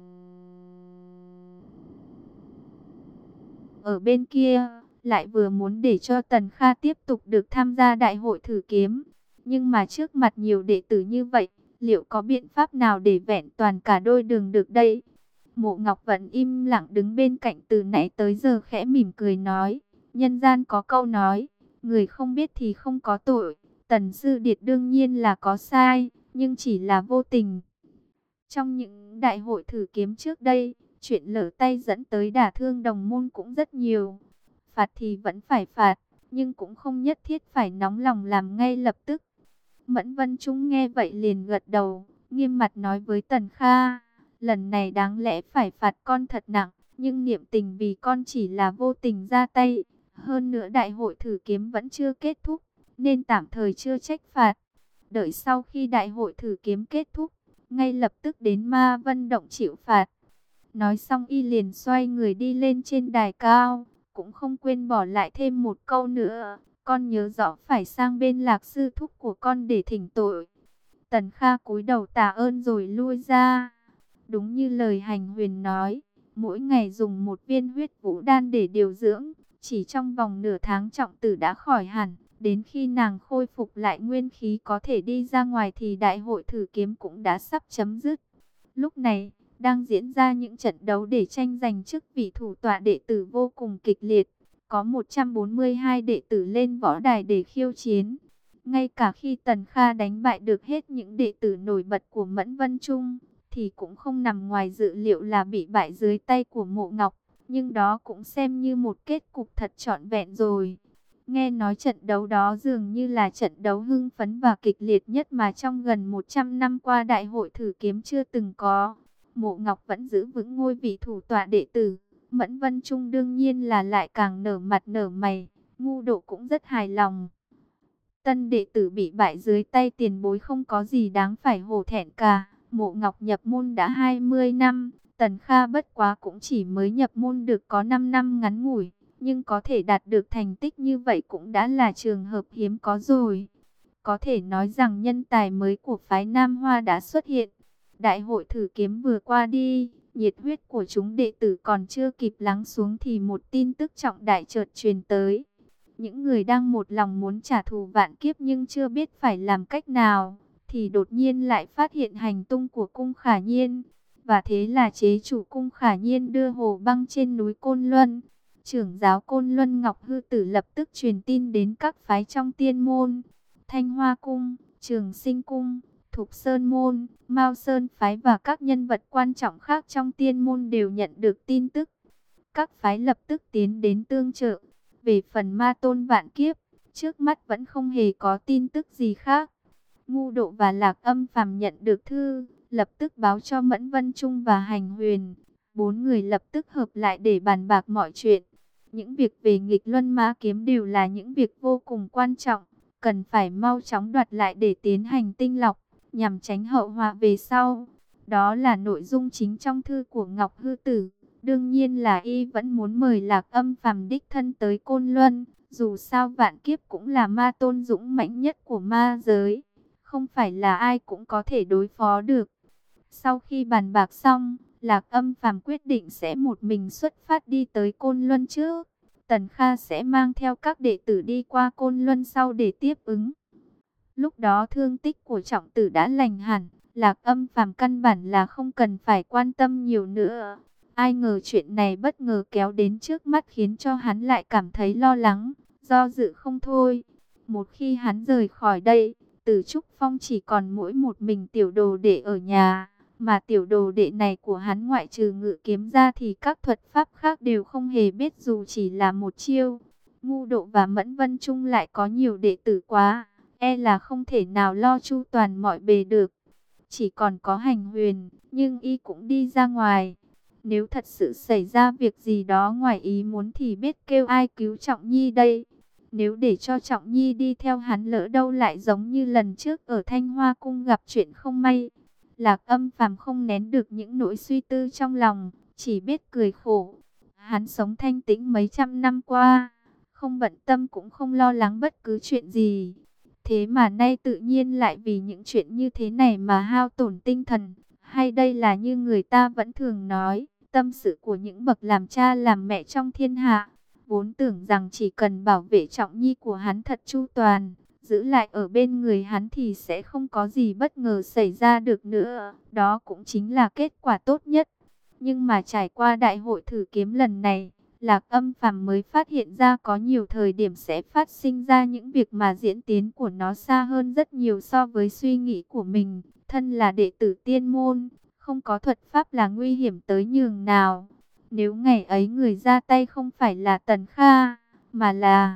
ở bên kia, lại vừa muốn để cho Tần Kha tiếp tục được tham gia đại hội thử kiếm. Nhưng mà trước mặt nhiều đệ tử như vậy, liệu có biện pháp nào để vẹn toàn cả đôi đường được đây? Mộ Ngọc vẫn im lặng đứng bên cạnh từ nãy tới giờ, khẽ mỉm cười nói, nhân gian có câu nói, người không biết thì không có tội. Tần Sư Điệt đương nhiên là có sai, nhưng chỉ là vô tình. Trong những đại hội thử kiếm trước đây, chuyện lỡ tay dẫn tới đả thương đồng môn cũng rất nhiều. Phạt thì vẫn phải phạt, nhưng cũng không nhất thiết phải nóng lòng làm ngay lập tức. Mẫn Vân Trung nghe vậy liền gật đầu, nghiêm mặt nói với Tần Kha, lần này đáng lẽ phải phạt con thật nặng, nhưng niệm tình vì con chỉ là vô tình ra tay. Hơn nữa đại hội thử kiếm vẫn chưa kết thúc, nên tạm thời chưa trách phạt. Đợi sau khi đại hội thử kiếm kết thúc, ngay lập tức đến Ma Vân Động chịu phạt. Nói xong y liền xoay người đi lên trên đài cao, cũng không quên bỏ lại thêm một câu nữa, con nhớ rõ phải sang bên Lạc sư thúc của con để thỉnh tội. Tần Kha cúi đầu tạ ơn rồi lui ra. Đúng như lời Hành Huyền nói, mỗi ngày dùng một viên huyết vũ đan để điều dưỡng, chỉ trong vòng nửa tháng trọng tử đã khỏi hẳn. Đến khi nàng khôi phục lại nguyên khí có thể đi ra ngoài thì đại hội thử kiếm cũng đã sắp chấm dứt. Lúc này, đang diễn ra những trận đấu để tranh giành chức vị thủ tọa đệ tử vô cùng kịch liệt. Có một trăm bốn mươi hai đệ tử lên võ đài để khiêu chiến. Ngay cả khi Tần Kha đánh bại được hết những đệ tử nổi bật của Mẫn Vân Trung, thì cũng không nằm ngoài dự liệu là bị bại dưới tay của Mộ Ngọc. Nhưng đó cũng xem như một kết cục thật trọn vẹn rồi. Nghe nói trận đấu đó dường như là trận đấu hưng phấn và kịch liệt nhất mà trong gần một trăm năm qua đại hội thử kiếm chưa từng có. Mộ Ngọc vẫn giữ vững ngôi vị thủ tọa đệ tử. Mẫn Vân Trung đương nhiên là lại càng nở mặt nở mày. Ngu Độ cũng rất hài lòng. Tân đệ tử bị bại dưới tay tiền bối không có gì đáng phải hổ thẹn cả. Mộ Ngọc nhập môn đã hai mươi năm. Tần Kha bất quá cũng chỉ mới nhập môn được có năm năm ngắn ngủi. Nhưng có thể đạt được thành tích như vậy cũng đã là trường hợp hiếm có rồi. Có thể nói rằng nhân tài mới của phái Nam Hoa đã xuất hiện. Đại hội thử kiếm vừa qua đi, nhiệt huyết của chúng đệ tử còn chưa kịp lắng xuống thì một tin tức trọng đại chợt truyền tới. Những người đang một lòng muốn trả thù vạn kiếp nhưng chưa biết phải làm cách nào, thì đột nhiên lại phát hiện hành tung của Cung Khả Nhiên. Và thế là chế chủ Cung Khả Nhiên đưa Hồ Băng trên núi Côn Luân. Trưởng giáo Côn Luân Ngọc Hư Tử lập tức truyền tin đến các phái trong tiên môn. Thanh Hoa Cung, Trường Sinh Cung, Thục Sơn Môn, Mao Sơn Phái và các nhân vật quan trọng khác trong tiên môn đều nhận được tin tức. Các phái lập tức tiến đến tương trợ. Về phần Ma Tôn Vạn Kiếp, trước mắt vẫn không hề có tin tức gì khác. Ngu Độ và Lạc Âm Phàm nhận được thư, lập tức báo cho Mẫn Vân Trung và Hành Huyền. Bốn người lập tức hợp lại để bàn bạc mọi chuyện. Những việc về nghịch luân mã kiếm đều là những việc vô cùng quan trọng, cần phải mau chóng đoạt lại để tiến hành tinh lọc, nhằm tránh hậu họa về sau. Đó là nội dung chính trong thư của Ngọc Hư Tử. Đương nhiên là y vẫn muốn mời Lạc Âm Phàm đích thân tới Côn Luân, dù sao Vạn Kiếp cũng là ma tôn dũng mãnh nhất của ma giới, không phải là ai cũng có thể đối phó được. Sau khi bàn bạc xong, Lạc Âm Phàm quyết định sẽ một mình xuất phát đi tới Côn Luân trước. Tần Kha sẽ mang theo các đệ tử đi qua Côn Luân sau để tiếp ứng. Lúc đó thương tích của trọng tử đã lành hẳn, Lạc Âm Phàm căn bản là không cần phải quan tâm nhiều nữa. Ai ngờ chuyện này bất ngờ kéo đến trước mắt khiến cho hắn lại cảm thấy lo lắng, do dự không thôi. Một khi hắn rời khỏi đây, Từ Trúc Phong chỉ còn mỗi một mình tiểu đồ đệ ở nhà. Mà tiểu đồ đệ này của hắn ngoại trừ ngự kiếm ra thì các thuật pháp khác đều không hề biết dù chỉ là một chiêu. Ngu Độ và Mẫn Vân Trung lại có nhiều đệ tử quá, e là không thể nào lo chu toàn mọi bề được. Chỉ còn có Hành Huyền, nhưng y cũng đi ra ngoài. Nếu thật sự xảy ra việc gì đó ngoài ý muốn thì biết kêu ai cứu Trọng Nhi đây. Nếu để cho Trọng Nhi đi theo hắn lỡ đâu lại giống như lần trước ở Thanh Hoa Cung gặp chuyện không may. Lạc Âm Phàm không nén được những nỗi suy tư trong lòng, chỉ biết cười khổ. Hắn sống thanh tĩnh mấy trăm năm qua, không bận tâm cũng không lo lắng bất cứ chuyện gì. Thế mà nay tự nhiên lại vì những chuyện như thế này mà hao tổn tinh thần. Hay đây là như người ta vẫn thường nói, tâm sự của những bậc làm cha làm mẹ trong thiên hạ. Vốn tưởng rằng chỉ cần bảo vệ Trọng Nhi của hắn thật chu toàn, giữ lại ở bên người hắn thì sẽ không có gì bất ngờ xảy ra được nữa. Đó cũng chính là kết quả tốt nhất. Nhưng mà trải qua đại hội thử kiếm lần này, Lạc Âm Phàm mới phát hiện ra có nhiều thời điểm sẽ phát sinh ra những việc mà diễn tiến của nó xa hơn rất nhiều so với suy nghĩ của mình. Thân là đệ tử tiên môn, không có thuật pháp là nguy hiểm tới nhường nào. Nếu ngày ấy người ra tay không phải là Tần Kha, mà là...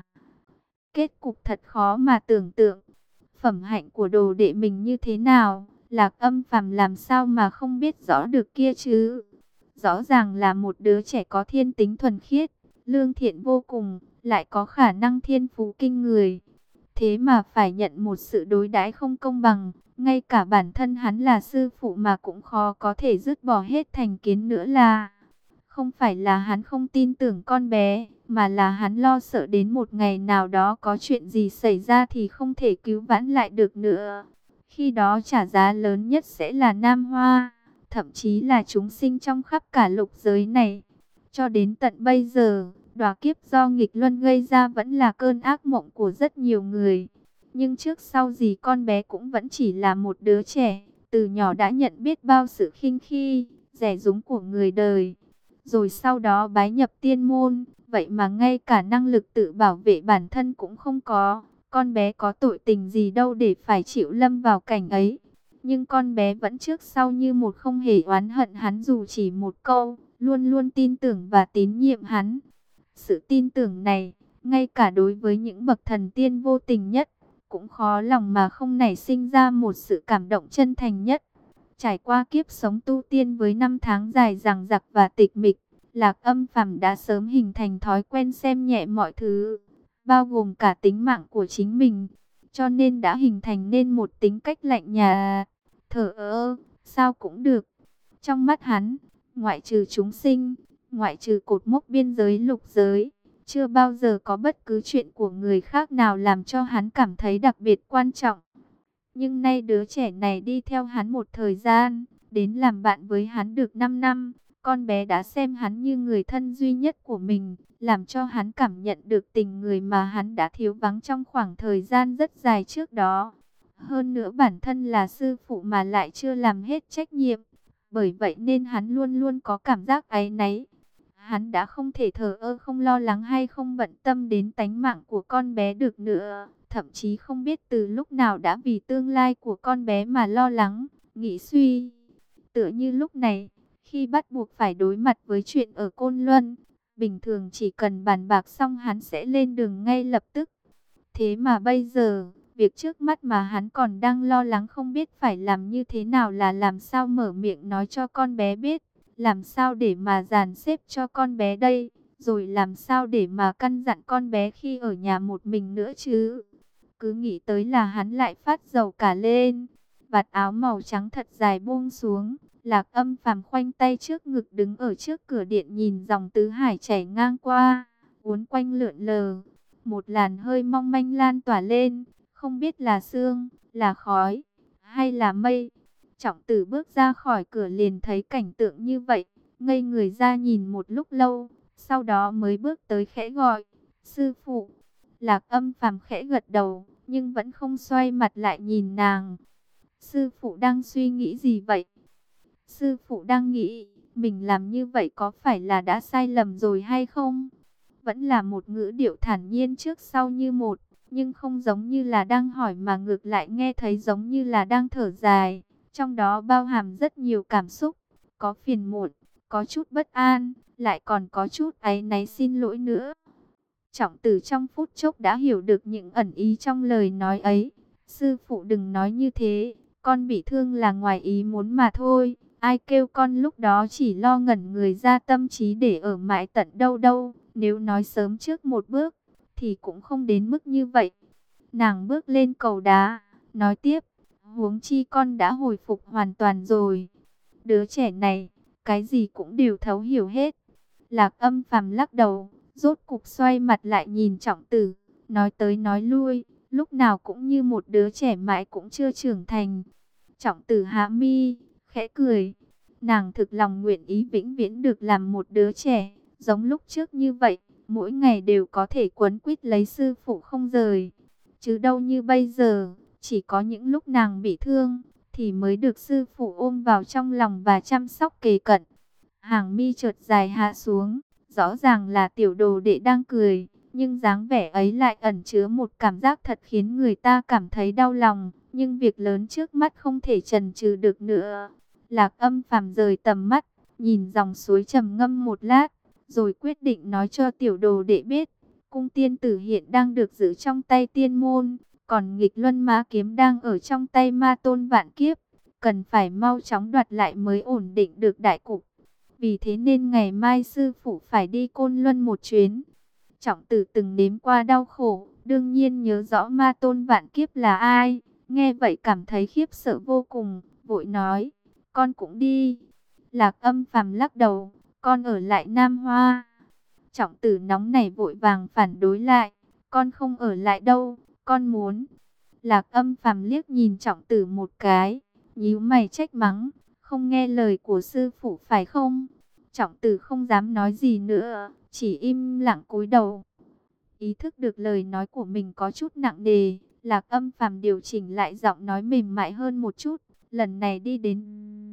Kết cục thật khó mà tưởng tượng. Phẩm hạnh của đồ đệ mình như thế nào, Lạc Âm Phàm làm sao mà không biết rõ được kia chứ. Rõ ràng là một đứa trẻ có thiên tính thuần khiết, lương thiện vô cùng, lại có khả năng thiên phú kinh người. Thế mà phải nhận một sự đối đãi không công bằng, ngay cả bản thân hắn là sư phụ mà cũng khó có thể dứt bỏ hết thành kiến nữa là. Không phải là hắn không tin tưởng con bé, mà là hắn lo sợ đến một ngày nào đó có chuyện gì xảy ra thì không thể cứu vãn lại được nữa. Khi đó trả giá lớn nhất sẽ là Nam Hoa, thậm chí là chúng sinh trong khắp cả lục giới này. Cho đến tận bây giờ, đọa kiếp do nghịch luân gây ra vẫn là cơn ác mộng của rất nhiều người. Nhưng trước sau gì con bé cũng vẫn chỉ là một đứa trẻ, từ nhỏ đã nhận biết bao sự khinh khi, rẻ rúng của người đời. Rồi sau đó bái nhập tiên môn, vậy mà ngay cả năng lực tự bảo vệ bản thân cũng không có. Con bé có tội tình gì đâu để phải chịu lâm vào cảnh ấy. Nhưng con bé vẫn trước sau như một không hề oán hận hắn dù chỉ một câu, luôn luôn tin tưởng và tín nhiệm hắn. Sự tin tưởng này, ngay cả đối với những bậc thần tiên vô tình nhất, cũng khó lòng mà không nảy sinh ra một sự cảm động chân thành nhất. Trải qua kiếp sống tu tiên với năm tháng dài dằng dặc và tịch mịch, Lạc Âm Phàm đã sớm hình thành thói quen xem nhẹ mọi thứ, bao gồm cả tính mạng của chính mình, cho nên đã hình thành nên một tính cách lạnh nhạt, thờ ơ, sao cũng được. Trong mắt hắn, ngoại trừ chúng sinh, ngoại trừ cột mốc biên giới lục giới, chưa bao giờ có bất cứ chuyện của người khác nào làm cho hắn cảm thấy đặc biệt quan trọng. Nhưng nay đứa trẻ này đi theo hắn một thời gian, đến làm bạn với hắn được năm năm, con bé đã xem hắn như người thân duy nhất của mình, làm cho hắn cảm nhận được tình người mà hắn đã thiếu vắng trong khoảng thời gian rất dài trước đó. Hơn nữa bản thân là sư phụ mà lại chưa làm hết trách nhiệm, bởi vậy nên hắn luôn luôn có cảm giác áy náy. Hắn đã không thể thờ ơ không lo lắng hay không bận tâm đến tánh mạng của con bé được nữa. Thậm chí không biết từ lúc nào đã vì tương lai của con bé mà lo lắng, nghĩ suy. Tựa như lúc này, khi bắt buộc phải đối mặt với chuyện ở Côn Luân, bình thường chỉ cần bàn bạc xong hắn sẽ lên đường ngay lập tức. Thế mà bây giờ, việc trước mắt mà hắn còn đang lo lắng không biết phải làm như thế nào là làm sao mở miệng nói cho con bé biết, làm sao để mà dàn xếp cho con bé đây, rồi làm sao để mà căn dặn con bé khi ở nhà một mình nữa chứ. Cứ nghĩ tới là hắn lại phát dầu cả lên. Vạt áo màu trắng thật dài buông xuống, Lạc Âm Phàm khoanh tay trước ngực đứng ở trước cửa điện nhìn dòng tứ hải chảy ngang qua, uốn quanh lượn lờ. Một làn hơi mong manh lan tỏa lên, không biết là sương, là khói, hay là mây. Trọng Tử bước ra khỏi cửa liền thấy cảnh tượng như vậy, ngây người ra nhìn một lúc lâu, sau đó mới bước tới khẽ gọi, sư phụ. Lạc Âm Phàm khẽ gật đầu, nhưng vẫn không xoay mặt lại nhìn nàng. Sư phụ đang suy nghĩ gì vậy? Sư phụ đang nghĩ, mình làm như vậy có phải là đã sai lầm rồi hay không? Vẫn là một ngữ điệu thản nhiên trước sau như một, nhưng không giống như là đang hỏi mà ngược lại nghe thấy giống như là đang thở dài. Trong đó bao hàm rất nhiều cảm xúc, có phiền muộn, có chút bất an, lại còn có chút áy náy xin lỗi nữa. Trọng Tử trong phút chốc đã hiểu được những ẩn ý trong lời nói ấy. Sư phụ đừng nói như thế, con bị thương là ngoài ý muốn mà thôi. Ai kêu con lúc đó chỉ lo ngẩn người ra tâm trí để ở mãi tận đâu đâu. Nếu nói sớm trước một bước, thì cũng không đến mức như vậy. Nàng bước lên cầu đá, nói tiếp, huống chi con đã hồi phục hoàn toàn rồi. Đứa trẻ này, cái gì cũng đều thấu hiểu hết. Lạc Âm Phàm lắc đầu, rốt cục xoay mặt lại nhìn Trọng Tử, nói tới nói lui, lúc nào cũng như một đứa trẻ mãi cũng chưa trưởng thành. Trọng Tử hạ mi, khẽ cười, nàng thực lòng nguyện ý vĩnh viễn được làm một đứa trẻ, giống lúc trước như vậy, mỗi ngày đều có thể quấn quýt lấy sư phụ không rời. Chứ đâu như bây giờ, chỉ có những lúc nàng bị thương, thì mới được sư phụ ôm vào trong lòng và chăm sóc kề cận. Hàng mi chợt dài hạ xuống, rõ ràng là tiểu đồ đệ đang cười, nhưng dáng vẻ ấy lại ẩn chứa một cảm giác thật khiến người ta cảm thấy đau lòng, nhưng việc lớn trước mắt không thể chần chừ được nữa. Lạc Âm Phàm rời tầm mắt, nhìn dòng suối trầm ngâm một lát, rồi quyết định nói cho tiểu đồ đệ biết, cung tiên tử hiện đang được giữ trong tay tiên môn, còn nghịch luân mã kiếm đang ở trong tay ma tôn vạn kiếp, cần phải mau chóng đoạt lại mới ổn định được đại cục. Vì thế nên ngày mai sư phụ phải đi Côn Luân một chuyến. Trọng Tử từng nếm qua đau khổ, đương nhiên nhớ rõ ma tôn vạn kiếp là ai. Nghe vậy cảm thấy khiếp sợ vô cùng, vội nói, con cũng đi. Lạc Âm Phàm lắc đầu, con ở lại Nam Hoa. Trọng Tử nóng nảy vội vàng phản đối lại, con không ở lại đâu, con muốn. Lạc Âm Phàm liếc nhìn Trọng Tử một cái, nhíu mày trách mắng, không nghe lời của sư phụ phải không? Trọng Tử không dám nói gì nữa, chỉ im lặng cúi đầu. Ý thức được lời nói của mình có chút nặng nề, Lạc Âm Phàm điều chỉnh lại giọng nói mềm mại hơn một chút, lần này đi đến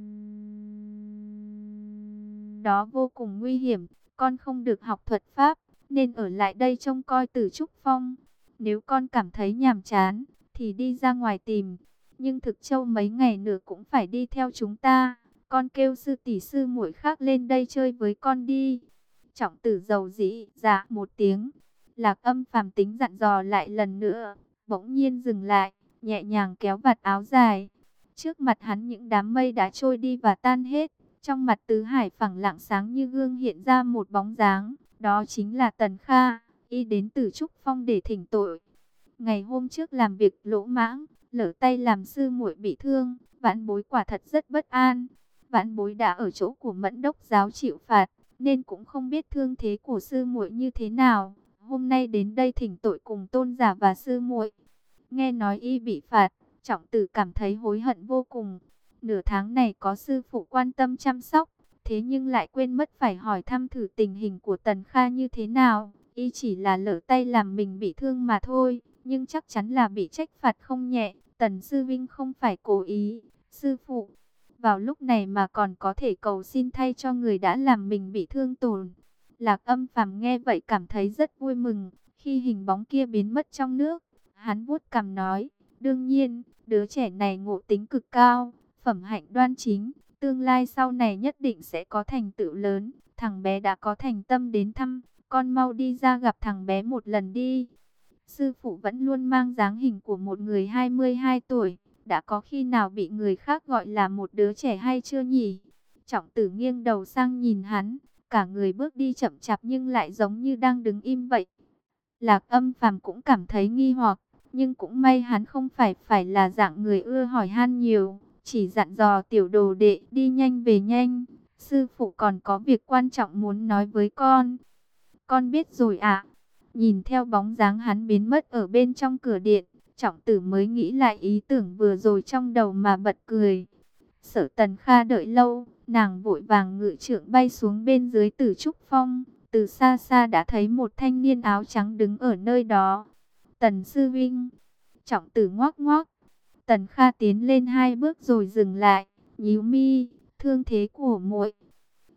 đó vô cùng nguy hiểm, con không được học thuật pháp, nên ở lại đây trông coi Tử Trúc Phong. Nếu con cảm thấy nhàm chán, thì đi ra ngoài tìm, nhưng thực châu mấy ngày nữa cũng phải đi theo chúng ta. Con kêu sư tỷ sư muội khác lên đây chơi với con đi. Trọng Tử dầu dĩ dạ một tiếng. Lạc Âm Phàm tính dặn dò lại lần nữa, bỗng nhiên dừng lại, nhẹ nhàng kéo vạt áo dài. Trước mặt hắn những đám mây đã trôi đi và tan hết, trong mặt Tứ Hải phẳng lặng sáng như gương hiện ra một bóng dáng, đó chính là Tần Kha, y đến từ Trúc Phong để thỉnh tội. Ngày hôm trước làm việc lỗ mãng, lỡ tay làm sư muội bị thương, vãn bối quả thật rất bất an. Vãn bối đã ở chỗ của Mẫn Đốc giáo chịu phạt, nên cũng không biết thương thế của sư muội như thế nào. Hôm nay đến đây thỉnh tội cùng tôn giả và sư muội. Nghe nói y bị phạt, Trọng Tử cảm thấy hối hận vô cùng. Nửa tháng này có sư phụ quan tâm chăm sóc, thế nhưng lại quên mất phải hỏi thăm thử tình hình của Tần Kha như thế nào. Y chỉ là lỡ tay làm mình bị thương mà thôi, nhưng chắc chắn là bị trách phạt không nhẹ. Tần sư vinh không phải cố ý, sư phụ vào lúc này mà còn có thể cầu xin thay cho người đã làm mình bị thương tổn. Lạc Âm Phàm nghe vậy cảm thấy rất vui mừng. Khi hình bóng kia biến mất trong nước, hắn vuốt cằm nói, đương nhiên, đứa trẻ này ngộ tính cực cao, phẩm hạnh đoan chính, tương lai sau này nhất định sẽ có thành tựu lớn. Thằng bé đã có thành tâm đến thăm, con mau đi ra gặp thằng bé một lần đi. Sư phụ vẫn luôn mang dáng hình của một người hai mươi hai tuổi, đã có khi nào bị người khác gọi là một đứa trẻ hay chưa nhỉ? Trọng Tử nghiêng đầu sang nhìn hắn, cả người bước đi chậm chạp nhưng lại giống như đang đứng im vậy. Lạc Âm Phàm cũng cảm thấy nghi hoặc, nhưng cũng may hắn không phải phải là dạng người ưa hỏi han nhiều, chỉ dặn dò tiểu đồ đệ đi nhanh về nhanh. Sư phụ còn có việc quan trọng muốn nói với con. Con biết rồi ạ. Nhìn theo bóng dáng hắn biến mất ở bên trong cửa điện, Trọng Tử mới nghĩ lại ý tưởng vừa rồi trong đầu mà bật cười. Sở Tần Kha đợi lâu, nàng vội vàng ngự trượng bay xuống bên dưới Tử Trúc Phong. Từ xa xa đã thấy một thanh niên áo trắng đứng ở nơi đó. Tần sư vinh. Trọng Tử ngoác ngoác. Tần Kha tiến lên hai bước rồi dừng lại, nhíu mi, thương thế của muội.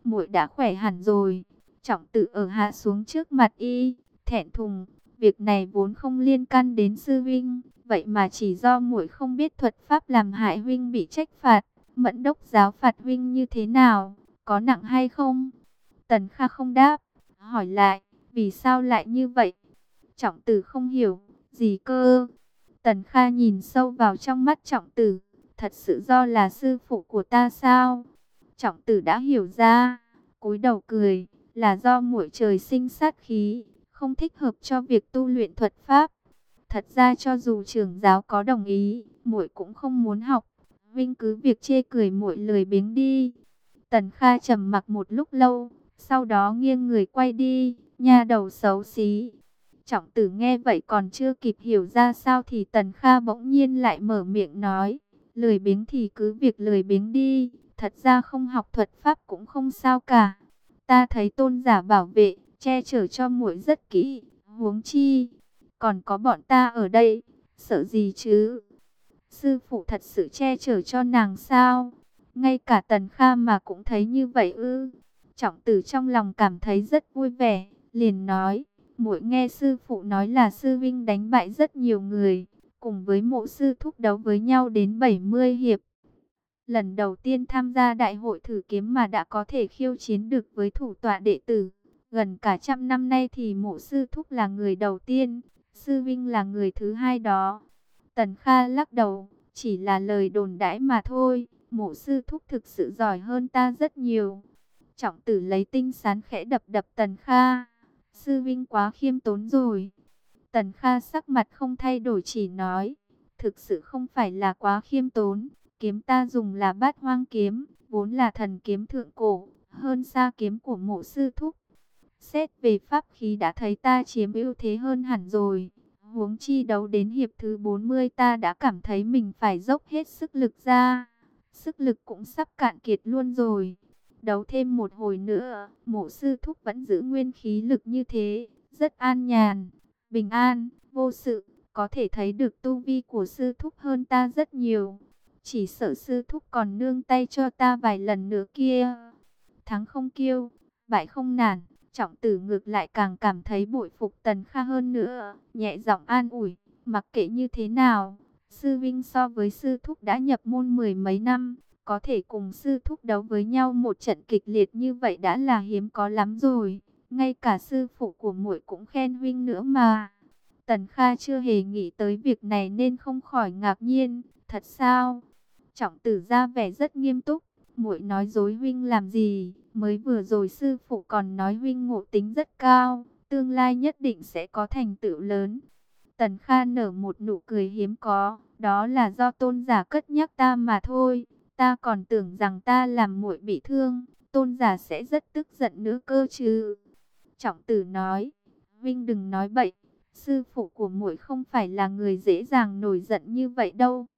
muội đã khỏe hẳn rồi. Trọng Tử ở hạ xuống trước mặt y, thẹn thùng, việc này vốn không liên can đến sư huynh, vậy mà chỉ do muội không biết thuật pháp làm hại huynh bị trách phạt. Mẫn đốc giáo phạt huynh như thế nào, có nặng hay không? Tần Kha không đáp, hỏi lại, vì sao lại như vậy? Trọng Tử không hiểu, gì cơ? Tần Kha nhìn sâu vào trong mắt Trọng Tử, thật sự do là sư phụ của ta sao? Trọng Tử đã hiểu ra, cúi đầu cười, là do muội trời sinh sát khí, không thích hợp cho việc tu luyện thuật pháp. Thật ra cho dù trưởng giáo có đồng ý, muội cũng không muốn học. Vinh cứ việc chê cười muội lười biếng đi. Tần Kha trầm mặc một lúc lâu, sau đó nghiêng người quay đi, nha đầu xấu xí. Trọng Tử nghe vậy còn chưa kịp hiểu ra sao thì Tần Kha bỗng nhiên lại mở miệng nói, lười biếng thì cứ việc lười biếng đi, thật ra không học thuật pháp cũng không sao cả. Ta thấy tôn giả bảo vệ, che chở cho muội rất kỹ, huống chi còn có bọn ta ở đây, sợ gì chứ? Sư phụ thật sự che chở cho nàng sao? Ngay cả Tần Kha mà cũng thấy như vậy ư? Trọng Tử trong lòng cảm thấy rất vui vẻ, liền nói, muội nghe sư phụ nói là sư vinh đánh bại rất nhiều người, cùng với Mộ sư thúc đấu với nhau đến bảy mươi hiệp. Lần đầu tiên tham gia đại hội thử kiếm mà đã có thể khiêu chiến được với thủ tọa đệ tử. Gần cả trăm năm nay thì Mộ sư thúc là người đầu tiên, sư vinh là người thứ hai đó. Tần Kha lắc đầu, chỉ là lời đồn đãi mà thôi, Mộ sư thúc thực sự giỏi hơn ta rất nhiều. Trọng Tử lấy tinh sán khẽ đập đập Tần Kha, sư vinh quá khiêm tốn rồi. Tần Kha sắc mặt không thay đổi chỉ nói, thực sự không phải là quá khiêm tốn, kiếm ta dùng là Bát Hoang kiếm, vốn là thần kiếm thượng cổ, hơn xa kiếm của Mộ sư thúc. Xét về pháp khí đã thấy ta chiếm ưu thế hơn hẳn rồi. Huống chi đấu đến hiệp thứ bốn mươi ta đã cảm thấy mình phải dốc hết sức lực ra. Sức lực cũng sắp cạn kiệt luôn rồi. Đấu thêm một hồi nữa, Mộ sư thúc vẫn giữ nguyên khí lực như thế, rất an nhàn, bình an, vô sự, có thể thấy được tu vi của sư thúc hơn ta rất nhiều. Chỉ sợ sư thúc còn nương tay cho ta vài lần nữa kia. Thắng không kiêu, bại không nản. Trọng Tử ngược lại càng cảm thấy bội phục Tần Kha hơn nữa, nhẹ giọng an ủi, mặc kệ như thế nào, sư vinh so với sư thúc đã nhập môn mười mấy năm, có thể cùng sư thúc đấu với nhau một trận kịch liệt như vậy đã là hiếm có lắm rồi, ngay cả sư phụ của muội cũng khen huynh nữa mà. Tần Kha chưa hề nghĩ tới việc này nên không khỏi ngạc nhiên, thật sao? Trọng Tử ra vẻ rất nghiêm túc, muội nói dối huynh làm gì? Mới vừa rồi sư phụ còn nói huynh ngộ tính rất cao, tương lai nhất định sẽ có thành tựu lớn. Tần Kha nở một nụ cười hiếm có, đó là do tôn giả cất nhắc ta mà thôi. Ta còn tưởng rằng ta làm muội bị thương, tôn giả sẽ rất tức giận nữa cơ chứ. Trọng Tử nói, huynh đừng nói bậy, sư phụ của muội không phải là người dễ dàng nổi giận như vậy đâu.